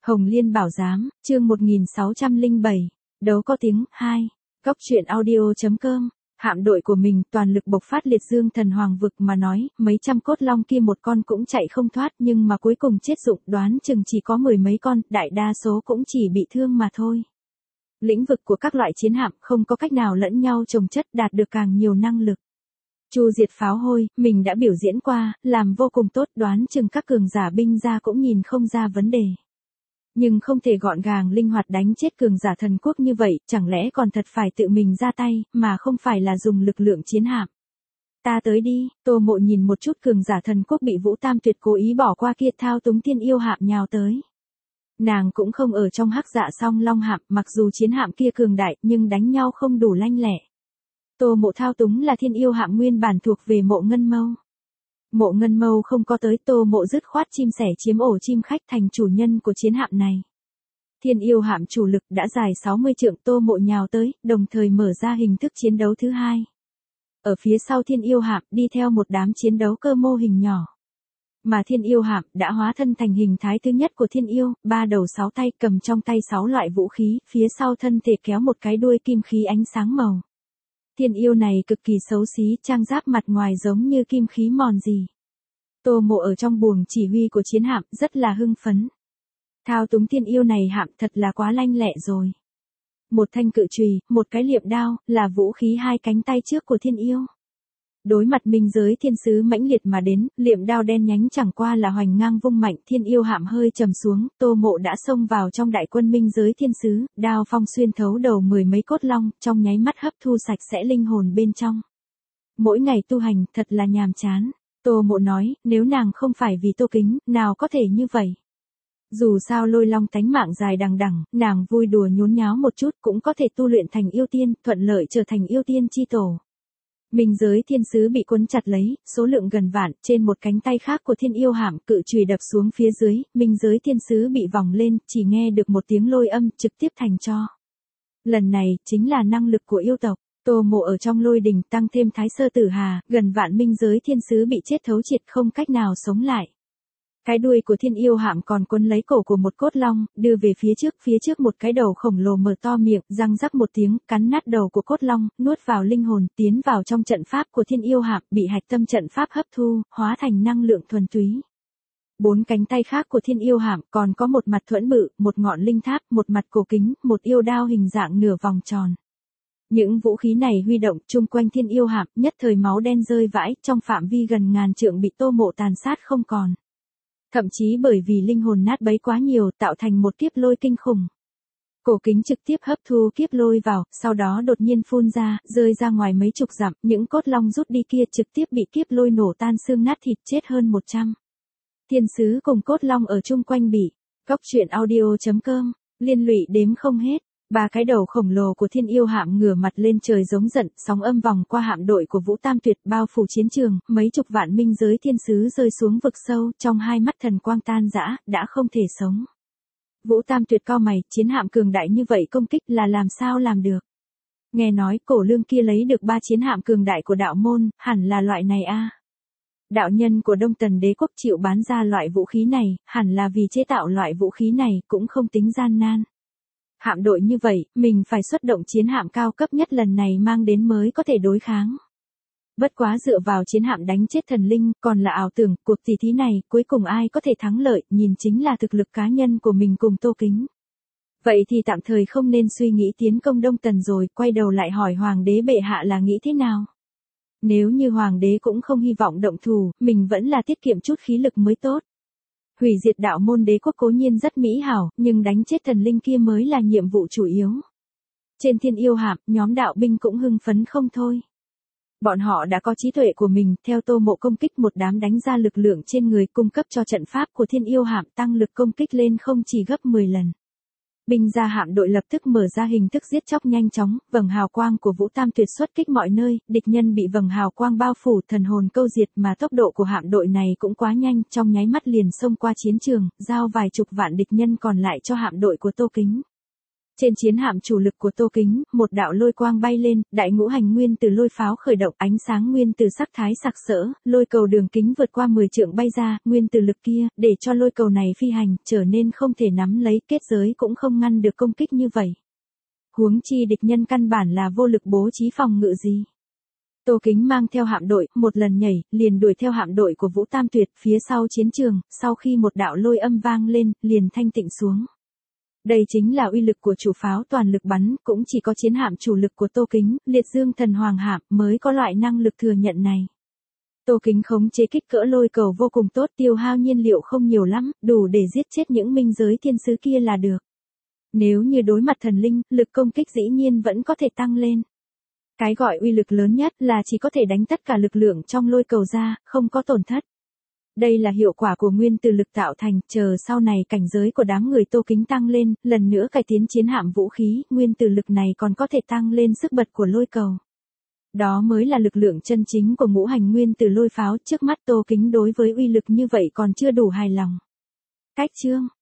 Hồng Liên Bảo Giám, chương 1607, đấu có tiếng, 2, góc truyện audio.com, hạm đội của mình toàn lực bộc phát liệt dương thần hoàng vực mà nói, mấy trăm cốt long kia một con cũng chạy không thoát nhưng mà cuối cùng chết dụng đoán chừng chỉ có mười mấy con, đại đa số cũng chỉ bị thương mà thôi. Lĩnh vực của các loại chiến hạm không có cách nào lẫn nhau chồng chất đạt được càng nhiều năng lực. Chu diệt pháo hôi, mình đã biểu diễn qua, làm vô cùng tốt đoán chừng các cường giả binh ra cũng nhìn không ra vấn đề. Nhưng không thể gọn gàng linh hoạt đánh chết cường giả thần quốc như vậy, chẳng lẽ còn thật phải tự mình ra tay, mà không phải là dùng lực lượng chiến hạm. Ta tới đi, Tô Mộ nhìn một chút cường giả thần quốc bị Vũ Tam Tuyệt cố ý bỏ qua kia thao túng thiên yêu hạm nhào tới. Nàng cũng không ở trong hắc dạ song long hạm, mặc dù chiến hạm kia cường đại nhưng đánh nhau không đủ lanh lẹ. Tô Mộ thao túng là thiên yêu hạm nguyên bản thuộc về Mộ Ngân Mâu. Mộ Ngân Mâu không có tới, Tô Mộ dứt khoát chim sẻ chiếm ổ chim khách thành chủ nhân của chiến hạm này. Thiên yêu hạm chủ lực đã dài 60 trượng, Tô Mộ nhào tới, đồng thời mở ra hình thức chiến đấu thứ hai. Ở phía sau thiên yêu hạm đi theo một đám chiến đấu cơ mô hình nhỏ. Mà thiên yêu hạm đã hóa thân thành hình thái thứ nhất của thiên yêu, 3 đầu 6 tay cầm trong tay 6 loại vũ khí, phía sau thân thể kéo một cái đuôi kim khí ánh sáng màu. Thiên yêu này cực kỳ xấu xí, trang giáp mặt ngoài giống như kim khí mòn gì. Tô Mộ ở trong buồng chỉ huy của chiến hạm rất là hưng phấn. Thao túng thiên yêu này hạm thật là quá lanh lẹ rồi. Một thanh cự chùy, một cái liệm đao, là vũ khí hai cánh tay trước của thiên yêu. Đối mặt minh giới thiên sứ mãnh liệt mà đến, liệm đao đen nhánh chẳng qua là hoành ngang vung mạnh, thiên yêu hạm hơi trầm xuống, Tô Mộ đã xông vào trong đại quân minh giới thiên sứ, đao phong xuyên thấu đầu mười mấy cốt long, trong nháy mắt hấp thu sạch sẽ linh hồn bên trong. Mỗi ngày tu hành, thật là nhàm chán. Tô Mộ nói, nếu nàng không phải vì Tô Kính, nào có thể như vậy. Dù sao Lôi Long tánh mạng dài đằng đẵng, nàng vui đùa nhốn nháo một chút cũng có thể tu luyện thành yêu tiên, thuận lợi trở thành yêu tiên chi tổ. Minh giới thiên sứ bị cuốn chặt lấy, số lượng gần vạn, trên một cánh tay khác của thiên yêu hạm cự chùy đập xuống phía dưới, minh giới thiên sứ bị vòng lên, chỉ nghe được một tiếng lôi âm trực tiếp thành tro. Lần này, chính là năng lực của yêu tộc. Tô Mộ ở trong lôi đình tăng thêm thái sơ tử hà, gần vạn minh giới thiên sứ bị chết thấu triệt không cách nào sống lại. Cái đuôi của thiên yêu hạm còn quấn lấy cổ của một cốt long, đưa về phía trước một cái đầu khổng lồ mở to miệng, răng rắc một tiếng, cắn nát đầu của cốt long, nuốt vào linh hồn, tiến vào trong trận pháp của thiên yêu hạm, bị hạch tâm trận pháp hấp thu, hóa thành năng lượng thuần túy. Bốn cánh tay khác của thiên yêu hạm còn có một mặt thuẫn bự, một ngọn linh tháp, một mặt cổ kính, một yêu đao hình dạng nửa vòng tròn. Những vũ khí này huy động chung quanh thiên yêu hạm, nhất thời máu đen rơi vãi, trong phạm vi gần ngàn trượng bị Tô Mộ tàn sát không còn. Thậm chí bởi vì linh hồn nát bấy quá nhiều, tạo thành một kiếp lôi kinh khủng. Cổ kính trực tiếp hấp thu kiếp lôi vào, sau đó đột nhiên phun ra, rơi ra ngoài mấy chục dặm, những cốt long rút đi kia trực tiếp bị kiếp lôi nổ tan xương nát thịt, chết hơn 100. Thiên sứ cùng cốt long ở chung quanh bị. Góc truyện audio.com, liên lụy đếm không hết. Ba cái đầu khổng lồ của thiên yêu hạm ngửa mặt lên trời giống giận, sóng âm vòng qua hạm đội của Vũ Tam Tuyệt bao phủ chiến trường, mấy chục vạn minh giới thiên sứ rơi xuống vực sâu, trong hai mắt thần quang tan rã, đã không thể sống. Vũ Tam Tuyệt cau mày, chiến hạm cường đại như vậy công kích là làm sao làm được. Nghe nói Cổ Lương kia lấy được 3 chiến hạm cường đại của đạo môn, hẳn là loại này a. Đạo nhân của Đông Tần Đế quốc chịu bán ra loại vũ khí này, hẳn là vì chế tạo loại vũ khí này cũng không tính gian nan. Hạm đội như vậy, mình phải xuất động chiến hạm cao cấp nhất lần này mang đến mới có thể đối kháng. Bất quá dựa vào chiến hạm đánh chết thần linh, còn là ảo tưởng, cuộc tỷ thí này, cuối cùng ai có thể thắng lợi, nhìn chính là thực lực cá nhân của mình cùng Tô Kính. Vậy thì tạm thời không nên suy nghĩ tiến công Đông Tần rồi, quay đầu lại hỏi Hoàng đế bệ hạ là nghĩ thế nào. Nếu như Hoàng đế cũng không hy vọng động thủ, mình vẫn là tiết kiệm chút khí lực mới tốt. Hủy diệt đạo môn đế quốc cố nhiên rất mỹ hảo, nhưng đánh chết thần linh kia mới là nhiệm vụ chủ yếu. Trên thiên yêu hạm, nhóm đạo binh cũng hưng phấn không thôi. Bọn họ đã có trí tuệ của mình, theo Tô Mộ công kích một đám đánh ra lực lượng trên người cung cấp cho trận pháp của thiên yêu hạm tăng lực công kích lên không chỉ gấp 10 lần. Binh ra hạm đội lập tức mở ra hình thức giết chóc nhanh chóng, vầng hào quang của Vũ Tam Tuyệt xuất kích mọi nơi, địch nhân bị vầng hào quang bao phủ, thần hồn câu diệt, mà tốc độ của hạm đội này cũng quá nhanh, trong nháy mắt liền xông qua chiến trường, giao vài chục vạn địch nhân còn lại cho hạm đội của Tô Kính. Trên chiến hạm chủ lực của Tô Kính, một đạo lôi quang bay lên, đại ngũ hành nguyên từ lôi pháo khởi động, ánh sáng nguyên từ sắc thái sặc sỡ, lôi cầu đường kính vượt qua 10 trượng bay ra, nguyên từ lực kia, để cho lôi cầu này phi hành, trở nên không thể nắm lấy, kết giới cũng không ngăn được công kích như vậy. Huống chi địch nhân căn bản là vô lực bố trí phòng ngự gì. Tô Kính mang theo hạm đội, một lần nhảy, liền đuổi theo hạm đội của Vũ Tam Tuyệt, phía sau chiến trường, sau khi một đạo lôi âm vang lên, liền thanh tịnh xuống. Đây chính là uy lực của chủ pháo toàn lực bắn, cũng chỉ có chiến hạm chủ lực của Tô Kính, Liệt Dương Thần Hoàng hạm, mới có loại năng lực thừa nhận này. Tô Kính khống chế kích cỡ lôi cầu vô cùng tốt, tiêu hao nhiên liệu không nhiều lắm, đủ để giết chết những minh giới thiên sứ kia là được. Nếu như đối mặt thần linh, lực công kích dĩ nhiên vẫn có thể tăng lên. Cái gọi uy lực lớn nhất là chỉ có thể đánh tất cả lực lượng trong lôi cầu ra, không có tổn thất. Đây là hiệu quả của nguyên từ lực tạo thành, chờ sau này cảnh giới của đám người Tô Kính tăng lên, lần nữa cải tiến chiến hạm vũ khí, nguyên từ lực này còn có thể tăng lên sức bật của lôi cầu. Đó mới là lực lượng chân chính của ngũ hành nguyên từ lôi pháo, trước mắt Tô Kính đối với uy lực như vậy còn chưa đủ hài lòng. Cách chương